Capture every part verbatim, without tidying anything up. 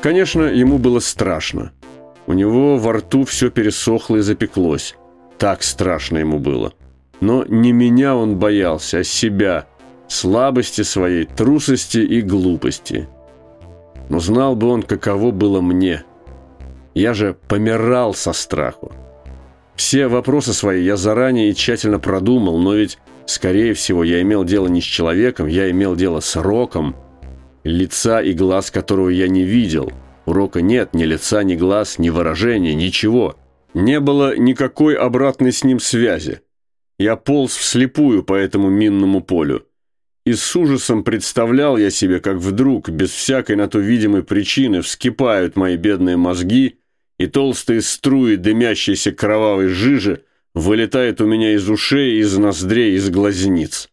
Конечно, ему было страшно. У него во рту все пересохло и запеклось. Так страшно ему было. Но не меня он боялся, а себя, слабости своей, трусости и глупости. Но знал бы он, каково было мне. Я же помирал со страху. Все вопросы свои я заранее и тщательно продумал, но ведь, скорее всего, я имел дело не с человеком, я имел дело с Роком, лица и глаз которого я не видел. У Рока нет ни лица, ни глаз, ни выражения, ничего. Не было никакой обратной с ним связи. Я полз вслепую по этому минному полю. И с ужасом представлял я себе, как вдруг, без всякой на то видимой причины, вскипают мои бедные мозги, и толстые струи дымящейся кровавой жижи вылетают у меня из ушей, из ноздрей, из глазниц.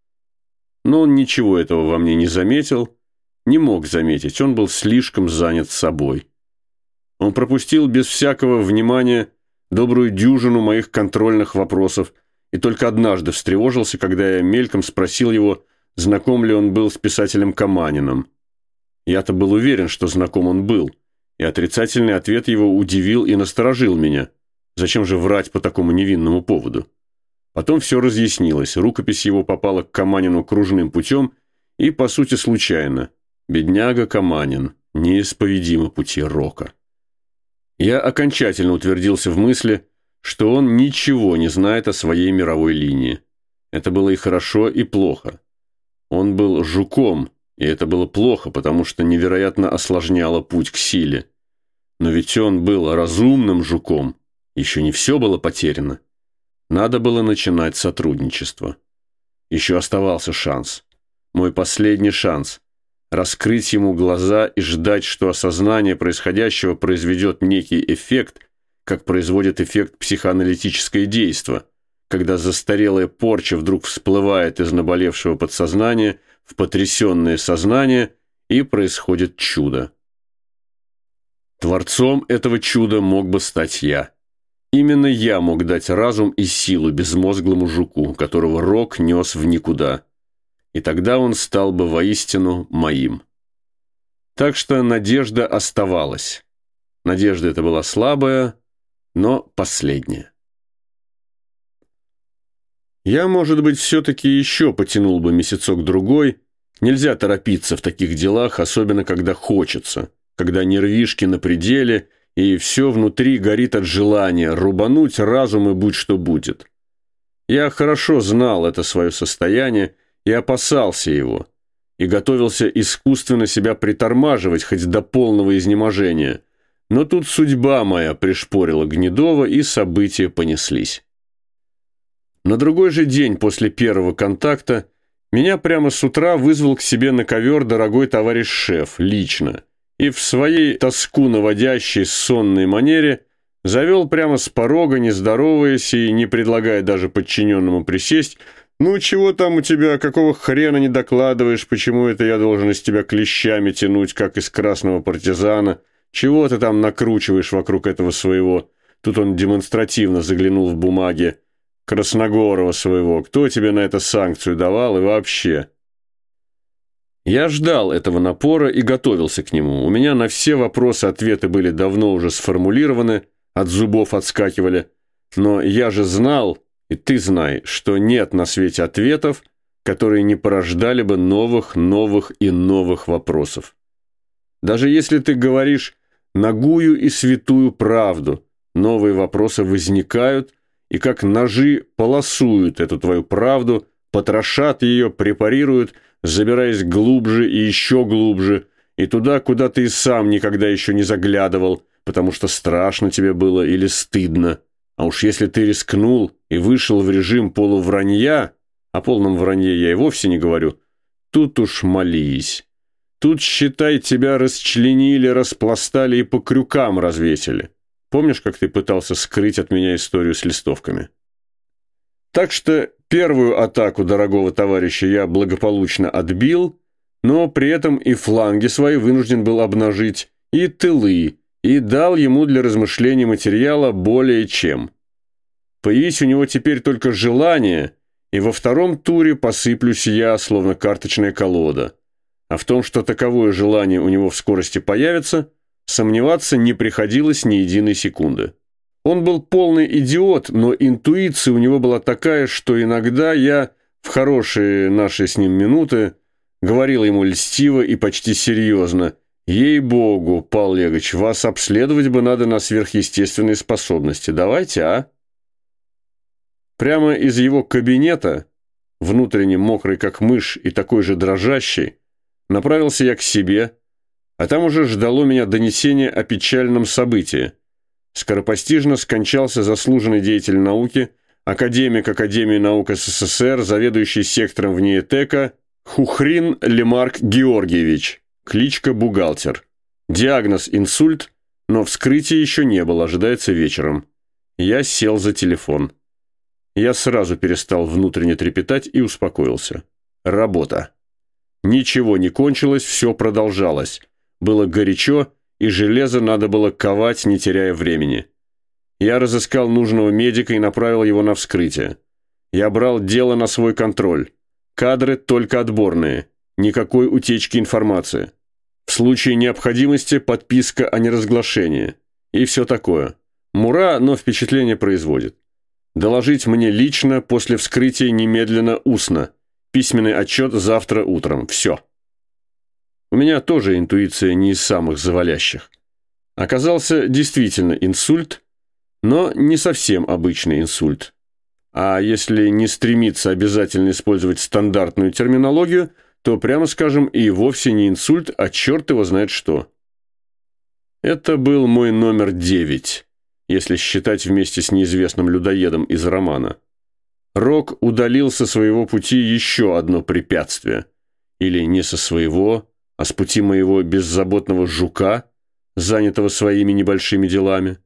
Но он ничего этого во мне не заметил, не мог заметить, он был слишком занят собой. Он пропустил без всякого внимания добрую дюжину моих контрольных вопросов и только однажды встревожился, когда я мельком спросил его, знаком ли он был с писателем Каманиным. Я-то был уверен, что знаком он был, и отрицательный ответ его удивил и насторожил меня. Зачем же врать по такому невинному поводу? Потом все разъяснилось, рукопись его попала к Каманину кружным путем и, по сути, случайно. Бедняга Каманин, неисповедимы пути Рока. Я окончательно утвердился в мысли, что он ничего не знает о своей мировой линии. Это было и хорошо, и плохо. Он был жуком, и это было плохо, потому что невероятно осложняло путь к силе. Но ведь он был разумным жуком. Еще не все было потеряно. Надо было начинать сотрудничество. Еще оставался шанс. Мой последний шанс. Раскрыть ему глаза и ждать, что осознание происходящего произведет некий эффект, как производит эффект психоаналитическое действо, когда застарелая порча вдруг всплывает из наболевшего подсознания в потрясенное сознание, и происходит чудо. Творцом этого чуда мог бы стать я. Именно я мог дать разум и силу безмозглому жуку, которого Рок нес в никуда. И тогда он стал бы воистину моим. Так что надежда оставалась. Надежда эта была слабая, но последняя. Я, может быть, все-таки еще потянул бы месяцок-другой. Нельзя торопиться в таких делах, особенно когда хочется, когда нервишки на пределе, и все внутри горит от желания рубануть разум и будь что будет. Я хорошо знал это свое состояние и опасался его, и готовился искусственно себя притормаживать хоть до полного изнеможения. Но тут судьба моя пришпорила Гнедова, и события понеслись. На другой же день после первого контакта меня прямо с утра вызвал к себе на ковер дорогой товарищ шеф, лично, и в своей тоску наводящей сонной манере завел прямо с порога, не здороваясь и не предлагая даже подчиненному присесть: «Ну, чего там у тебя, какого хрена не докладываешь, почему это я должен из тебя клещами тянуть, как из красного партизана? Чего ты там накручиваешь вокруг этого своего?» Тут он демонстративно заглянул в бумаги. «Красногорова своего. Кто тебе на это санкцию давал и вообще?» Я ждал этого напора и готовился к нему. У меня на все вопросы ответы были давно уже сформулированы, от зубов отскакивали. Но я же знал, и ты знай, что нет на свете ответов, которые не порождали бы новых, новых и новых вопросов. Даже если ты говоришь нагую и святую правду, новые вопросы возникают, и как ножи полосуют эту твою правду, потрошат ее, препарируют, забираясь глубже и еще глубже, и туда, куда ты и сам никогда еще не заглядывал, потому что страшно тебе было или стыдно. А уж если ты рискнул и вышел в режим полувранья, о полном вранье я и вовсе не говорю, тут уж молись. Тут, считай, тебя расчленили, распластали и по крюкам развесили. Помнишь, как ты пытался скрыть от меня историю с листовками? Так что первую атаку дорогого товарища я благополучно отбил, но при этом и фланги свои вынужден был обнажить, и тылы, и дал ему для размышлений материала более чем. Появись у него теперь только желание, и во втором туре посыплюсь я, словно карточная колода. А в том, что таковое желание у него в скорости появится, Сомневаться не приходилось ни единой секунды. Он был полный идиот, но интуиция у него была такая, что иногда я, в хорошие наши с ним минуты, говорил ему льстиво и почти серьезно: «Ей-богу, Павел Олегович, вас обследовать бы надо на сверхъестественные способности. Давайте, а?» Прямо из его кабинета, внутренне мокрый как мышь и такой же дрожащий, направился я к себе, а там уже ждало меня донесение о печальном событии. Скоропостижно скончался заслуженный деятель науки, академик Академии наук СССР, заведующий сектором ВНИЭТЭКа Хухрин Лемарк Георгиевич, кличка Бухгалтер. Диагноз инсульт, но вскрытия еще не было, ожидается вечером. Я сел за телефон. Я сразу перестал внутренне трепетать и успокоился. Работа. Ничего не кончилось, все продолжалось. Было горячо, и железо надо было ковать, не теряя времени. Я разыскал нужного медика и направил его на вскрытие. Я брал дело на свой контроль. Кадры только отборные. Никакой утечки информации. В случае необходимости подписка о неразглашении. И все такое. Мура, но впечатление производит. Доложить мне лично, после вскрытия немедленно устно. Письменный отчет завтра утром. Все. У меня тоже интуиция не из самых завалящих. Оказался действительно инсульт, но не совсем обычный инсульт. А если не стремиться обязательно использовать стандартную терминологию, то, прямо скажем, и вовсе не инсульт, а черт его знает что. Это был мой номер девять, если считать вместе с неизвестным людоедом из романа. Рок удалил со своего пути еще одно препятствие. Или не со своего, а с пути моего беззаботного жука, занятого своими небольшими делами.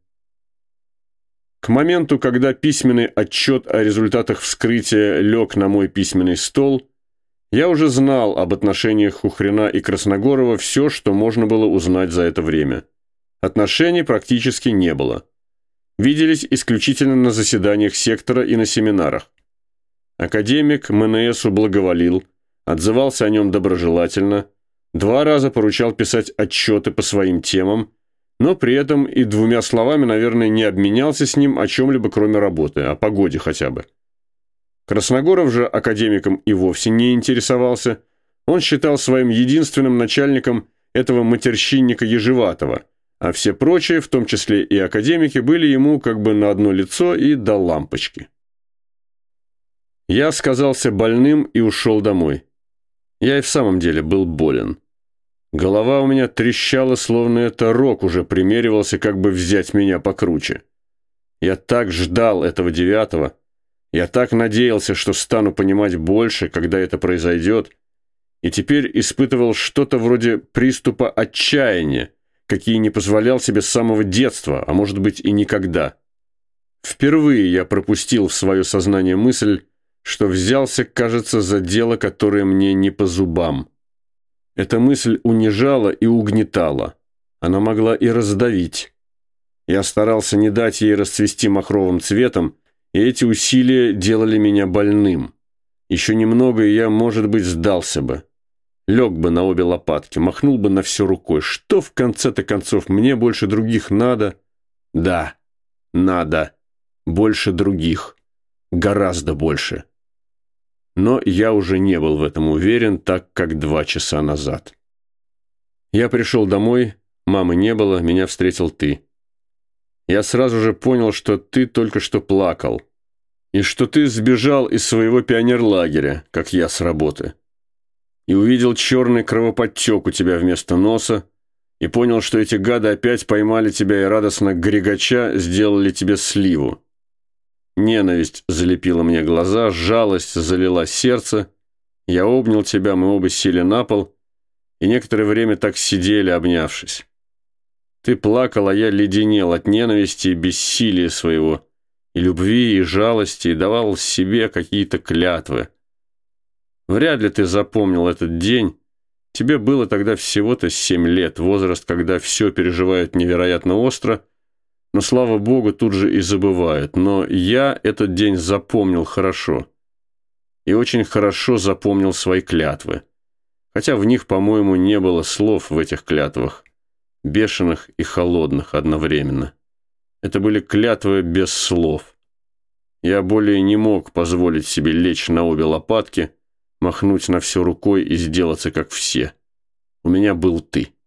К моменту, когда письменный отчет о результатах вскрытия лег на мой письменный стол, я уже знал об отношениях Хухрина и Красногорова все, что можно было узнать за это время. Отношений практически не было. Виделись исключительно на заседаниях сектора и на семинарах. Академик МНСу благоволил, отзывался о нем доброжелательно, два раза поручал писать отчеты по своим темам, но при этом и двумя словами, наверное, не обменялся с ним о чем-либо, кроме работы, о погоде хотя бы. Красногоров же академиком и вовсе не интересовался. Он считал своим единственным начальником этого матерщинника Ежеватова, а все прочие, в том числе и академики, были ему как бы на одно лицо и до лампочки. Я сказался больным и ушел домой. Я и в самом деле был болен. Голова у меня трещала, словно это Рок уже примеривался, как бы взять меня покруче. Я так ждал этого девятого. Я так надеялся, что стану понимать больше, когда это произойдет, и теперь испытывал что-то вроде приступа отчаяния, какие не позволял себе с самого детства, а может быть и никогда. Впервые я пропустил в свое сознание мысль, что взялся, кажется, за дело, которое мне не по зубам. Эта мысль унижала и угнетала. Она могла и раздавить. Я старался не дать ей расцвести махровым цветом, и эти усилия делали меня больным. Еще немного, и я, может быть, сдался бы. Лег бы на обе лопатки, махнул бы на все рукой. Что в конце-то концов мне больше других надо? Да, надо. Больше других. Гораздо больше. Но я уже не был в этом уверен, так как два часа назад. Я пришел домой, мамы не было, меня встретил ты. Я сразу же понял, что ты только что плакал, и что ты сбежал из своего пионерлагеря, как я с работы. И увидел черный кровоподтек у тебя вместо носа, и понял, что эти гады опять поймали тебя и радостно грегоча сделали тебе сливу. Ненависть залепила мне глаза, жалость залила сердце. Я обнял тебя, мы оба сели на пол, и некоторое время так сидели, обнявшись. Ты плакал, а я леденел от ненависти и бессилия своего, и любви, и жалости, и давал себе какие-то клятвы. Вряд ли ты запомнил этот день. Тебе было тогда всего-то семь лет, возраст, когда все переживают невероятно остро, но, слава богу, тут же и забывают. Но я этот день запомнил хорошо. И очень хорошо запомнил свои клятвы. Хотя в них, по-моему, не было слов в этих клятвах. бешеных и холодных одновременно. Это были клятвы без слов. Я более не мог позволить себе лечь на обе лопатки, махнуть на все рукой и сделаться как все. У меня был ты.